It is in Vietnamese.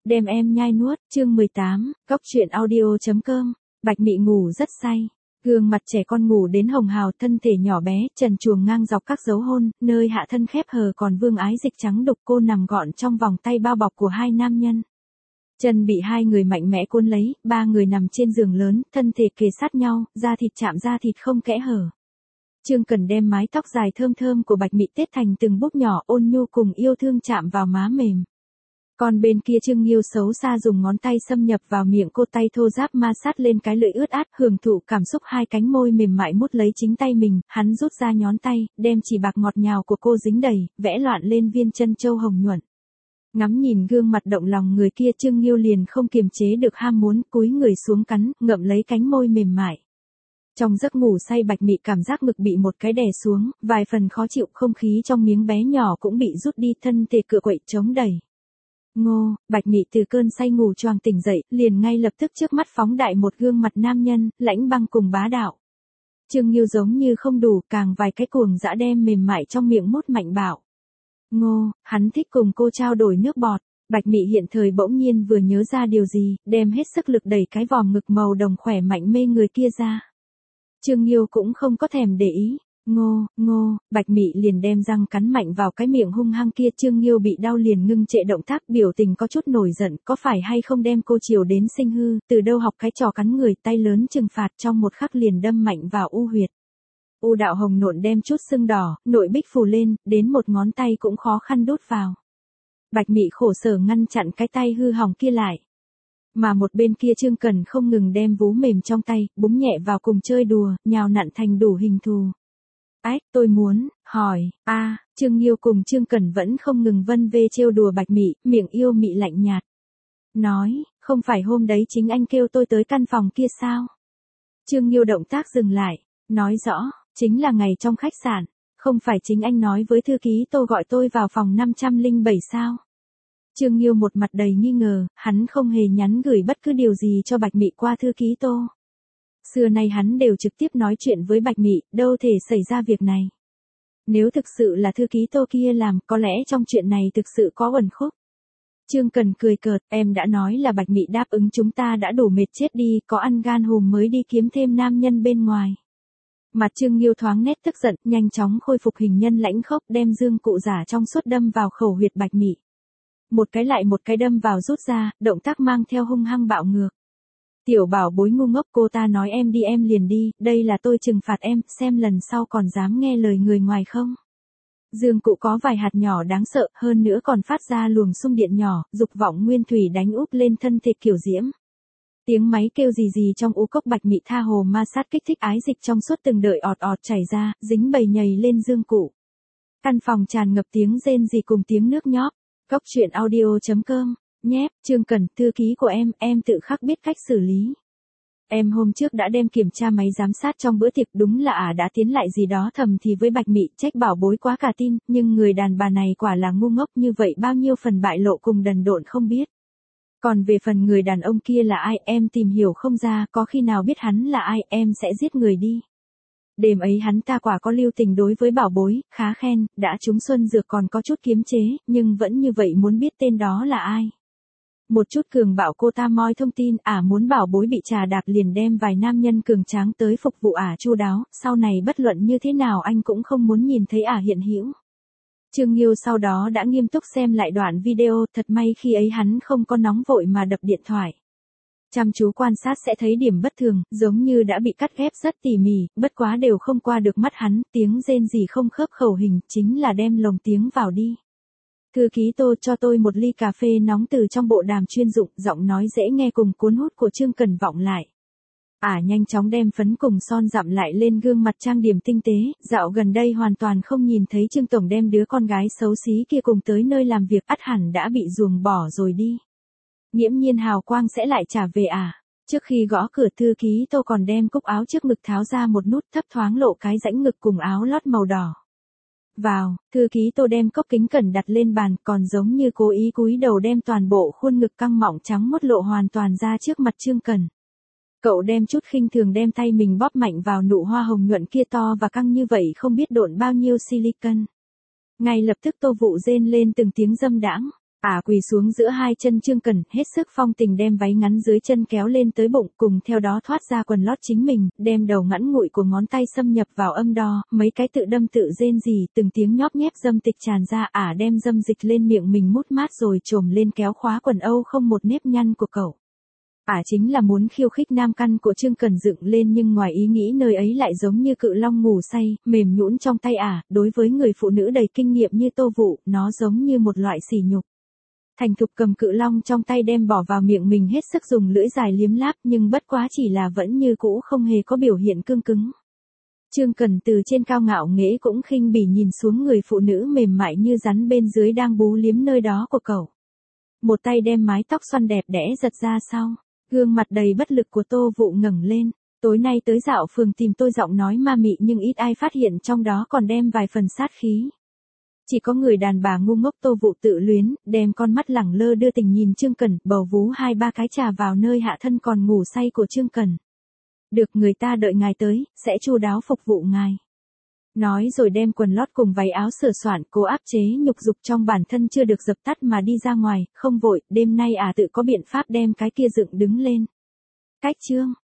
đem em nhai nuốt, chương 18, Cóc truyện audio.com, Bạch Mị ngủ rất say. Gương mặt trẻ con ngủ đến hồng hào, thân thể nhỏ bé, trần truồng ngang dọc các dấu hôn, nơi hạ thân khép hờ còn vương ái dịch trắng đục, cô nằm gọn trong vòng tay bao bọc của hai nam nhân. Chân bị hai người mạnh mẽ cuốn lấy, ba người nằm trên giường lớn, thân thể kề sát nhau, da thịt chạm da thịt không kẽ hở. Trương Cần đem mái tóc dài thơm thơm của Bạch Mị tết thành từng búp nhỏ, ôn nhu cùng yêu thương chạm vào má mềm. Còn bên kia Trương Nghiêu xấu xa dùng ngón tay xâm nhập vào miệng cô, tay thô ráp ma sát lên cái lưỡi ướt át, hưởng thụ cảm xúc hai cánh môi mềm mại mút lấy chính tay mình, hắn rút ra nhón tay, đem chỉ bạc ngọt nhào của cô dính đầy, vẽ loạn lên viên chân châu hồng nhuận. Ngắm nhìn gương mặt động lòng người kia, Trương Nghiêu liền không kiềm chế được ham muốn, cúi người xuống cắn, ngậm lấy cánh môi mềm mại. Trong giấc ngủ say, Bạch Mị cảm giác ngực bị một cái đè xuống, vài phần khó chịu, không khí trong miếng bé nhỏ cũng bị rút đi, thân thể cựa quậy chống đẩy. Ngô, Bạch Mị từ cơn say ngủ choàng tỉnh dậy, liền ngay lập tức trước mắt phóng đại một gương mặt nam nhân, lãnh băng cùng bá đạo. Trương Nghiêu giống như không đủ, càng vài cái cuồng dã đem mềm mại trong miệng mút mạnh bạo. Ngô, hắn thích cùng cô trao đổi nước bọt. Bạch Mị hiện thời bỗng nhiên vừa nhớ ra điều gì, đem hết sức lực đẩy cái vòm ngực màu đồng khỏe mạnh mê người kia ra. Trương Nghiêu cũng không có thèm để ý. Ngô, Bạch Mị liền đem răng cắn mạnh vào cái miệng hung hăng kia. Trương Nghiêu bị đau liền ngưng trệ động tác, biểu tình có chút nổi giận, có phải hay không đem cô chiều đến sinh hư, từ đâu học cái trò cắn người, tay lớn trừng phạt, trong một khắc liền đâm mạnh vào u huyệt. U đạo hồng nộn đem chút sưng đỏ, nội bích phù lên, đến một ngón tay cũng khó khăn đút vào. Bạch Mị khổ sở ngăn chặn cái tay hư hỏng kia lại. Mà một bên kia Trương Cần không ngừng đem vú mềm trong tay, búng nhẹ vào cùng chơi đùa, nhào nặn thành đủ hình thù. Tôi muốn hỏi, Trương Nghiêu cùng Trương Cần vẫn không ngừng vân vê trêu đùa Bạch Mị, miệng yêu mị lạnh nhạt. Nói, không phải hôm đấy chính anh kêu tôi tới căn phòng kia sao? Trương Nghiêu động tác dừng lại, nói rõ, chính là ngày trong khách sạn, không phải chính anh nói với thư ký Tô gọi tôi vào phòng 507 sao? Trương Nghiêu một mặt đầy nghi ngờ, hắn không hề nhắn gửi bất cứ điều gì cho Bạch Mị qua thư ký Tô. Xưa nay hắn đều trực tiếp nói chuyện với Bạch Mị, đâu thể xảy ra việc này. Nếu thực sự là thư ký Tô kia làm, có lẽ trong chuyện này thực sự có uẩn khúc. Trương Cần cười cợt, em đã nói là Bạch Mị đáp ứng chúng ta đã đủ mệt chết đi, có ăn gan hùm mới đi kiếm thêm nam nhân bên ngoài. Mặt Trương Nghiêu thoáng nét tức giận, nhanh chóng khôi phục hình nhân lãnh khốc, đem dương cụ giả trong suốt đâm vào khẩu huyệt Bạch Mị. Một cái lại một cái đâm vào rút ra, động tác mang theo hung hăng bạo ngược. Tiểu bảo bối ngu ngốc, cô ta nói em đi em liền đi, đây là tôi trừng phạt em, xem lần sau còn dám nghe lời người ngoài không. Dương cụ có vài hạt nhỏ đáng sợ, hơn nữa còn phát ra luồng xung điện nhỏ, dục vọng nguyên thủy đánh úp lên thân thể kiểu diễm. Tiếng máy kêu gì trong u cốc, Bạch Mị tha hồ ma sát kích thích, ái dịch trong suốt từng đợi ọt ọt chảy ra, dính bầy nhầy lên dương cụ. Căn phòng tràn ngập tiếng rên rỉ cùng tiếng nước nhóp. Cóc truyện audio.com, nhép, Trương Cần, thư ký của em tự khắc biết cách xử lý. Em hôm trước đã đem kiểm tra máy giám sát trong bữa tiệc, đúng là đã tiến lại gì đó thầm thì với Bạch Mị, trách bảo bối quá cả tin, nhưng người đàn bà này quả là ngu ngốc, như vậy bao nhiêu phần bại lộ cùng đần độn không biết. Còn về phần người đàn ông kia là ai, em tìm hiểu không ra, có khi nào biết hắn là ai, em sẽ giết người đi. Đêm ấy hắn ta quả có lưu tình đối với bảo bối, khá khen, đã trúng xuân dược còn có chút kiềm chế, nhưng vẫn như vậy muốn biết tên đó là ai. Một chút cường bảo cô ta moi thông tin, muốn bảo bối bị trà đạp liền đem vài nam nhân cường tráng tới phục vụ chu đáo, sau này bất luận như thế nào anh cũng không muốn nhìn thấy hiện hữu. Trương Nghiêu sau đó đã nghiêm túc xem lại đoạn video, thật may khi ấy hắn không có nóng vội mà đập điện thoại. Chăm chú quan sát sẽ thấy điểm bất thường, giống như đã bị cắt ghép rất tỉ mỉ, bất quá đều không qua được mắt hắn, tiếng rên rỉ không khớp khẩu hình, chính là đem lồng tiếng vào đi. Thư ký Tô, cho tôi một ly cà phê nóng, từ trong bộ đàm chuyên dụng, giọng nói dễ nghe cùng cuốn hút của Trương Cần vọng lại. Nhanh chóng đem phấn cùng son dặm lại lên gương mặt trang điểm tinh tế, dạo gần đây hoàn toàn không nhìn thấy Trương Tổng đem đứa con gái xấu xí kia cùng tới nơi làm việc, ắt hẳn đã bị ruồng bỏ rồi đi. Nghiễm nhiên hào quang sẽ lại trả về Trước khi gõ cửa, thư ký Tô còn đem cúc áo trước ngực tháo ra một nút, thấp thoáng lộ cái rãnh ngực cùng áo lót màu đỏ. Vào, thư ký Tô đem cốc kính cẩn đặt lên bàn, còn giống như cố ý cúi đầu đem toàn bộ khuôn ngực căng mọng trắng mốt lộ hoàn toàn ra trước mặt Trương Cần. Cậu đem chút khinh thường đem tay mình bóp mạnh vào nụ hoa hồng nhuận kia, to và căng như vậy không biết độn bao nhiêu silicon. Ngay lập tức Tô Vụ rên lên từng tiếng dâm đãng. Quỳ xuống giữa hai chân Chương Cẩn, hết sức phong tình đem váy ngắn dưới chân kéo lên tới bụng, cùng theo đó thoát ra quần lót chính mình, đem đầu ngẵn ngụi của ngón tay xâm nhập vào âm đo, mấy cái tự đâm tự rên rỉ, từng tiếng nhóp nhép dâm tịch tràn ra. Đem dâm dịch lên miệng mình mút mát rồi trồm lên kéo khóa quần âu không một nếp nhăn của cậu. Chính là muốn khiêu khích nam căn của Chương Cẩn dựng lên, nhưng ngoài ý nghĩ nơi ấy lại giống như cự long ngủ say, mềm nhũn trong tay. Đối với người phụ nữ đầy kinh nghiệm như Tô Vụ, nó giống như một loại sỉ nhục. Thành thục cầm cự long trong tay đem bỏ vào miệng mình, hết sức dùng lưỡi dài liếm láp, nhưng bất quá chỉ là vẫn như cũ không hề có biểu hiện cương cứng. Chương Cẩn từ trên cao ngạo nghễ cũng khinh bỉ nhìn xuống người phụ nữ mềm mại như rắn bên dưới đang bú liếm nơi đó của cậu. Một tay đem mái tóc xoăn đẹp đẽ giật ra sau. Gương mặt đầy bất lực của Tô Vụ ngẩng lên. Tối nay tới dạo phường tìm tôi, giọng nói ma mị nhưng ít ai phát hiện trong đó còn đem vài phần sát khí. Chỉ có người đàn bà ngu ngốc Tô Vụ tự luyến, đem con mắt lẳng lơ đưa tình nhìn Chương Cẩn, bầu vú 2-3 cái trà vào nơi hạ thân còn ngủ say của Chương Cẩn. Được, người ta đợi ngài tới, sẽ chu đáo phục vụ ngài. Nói rồi đem quần lót cùng váy áo sửa soạn, cố áp chế nhục dục trong bản thân chưa được dập tắt mà đi ra ngoài, không vội, đêm nay tự có biện pháp đem cái kia dựng đứng lên. Cách chương.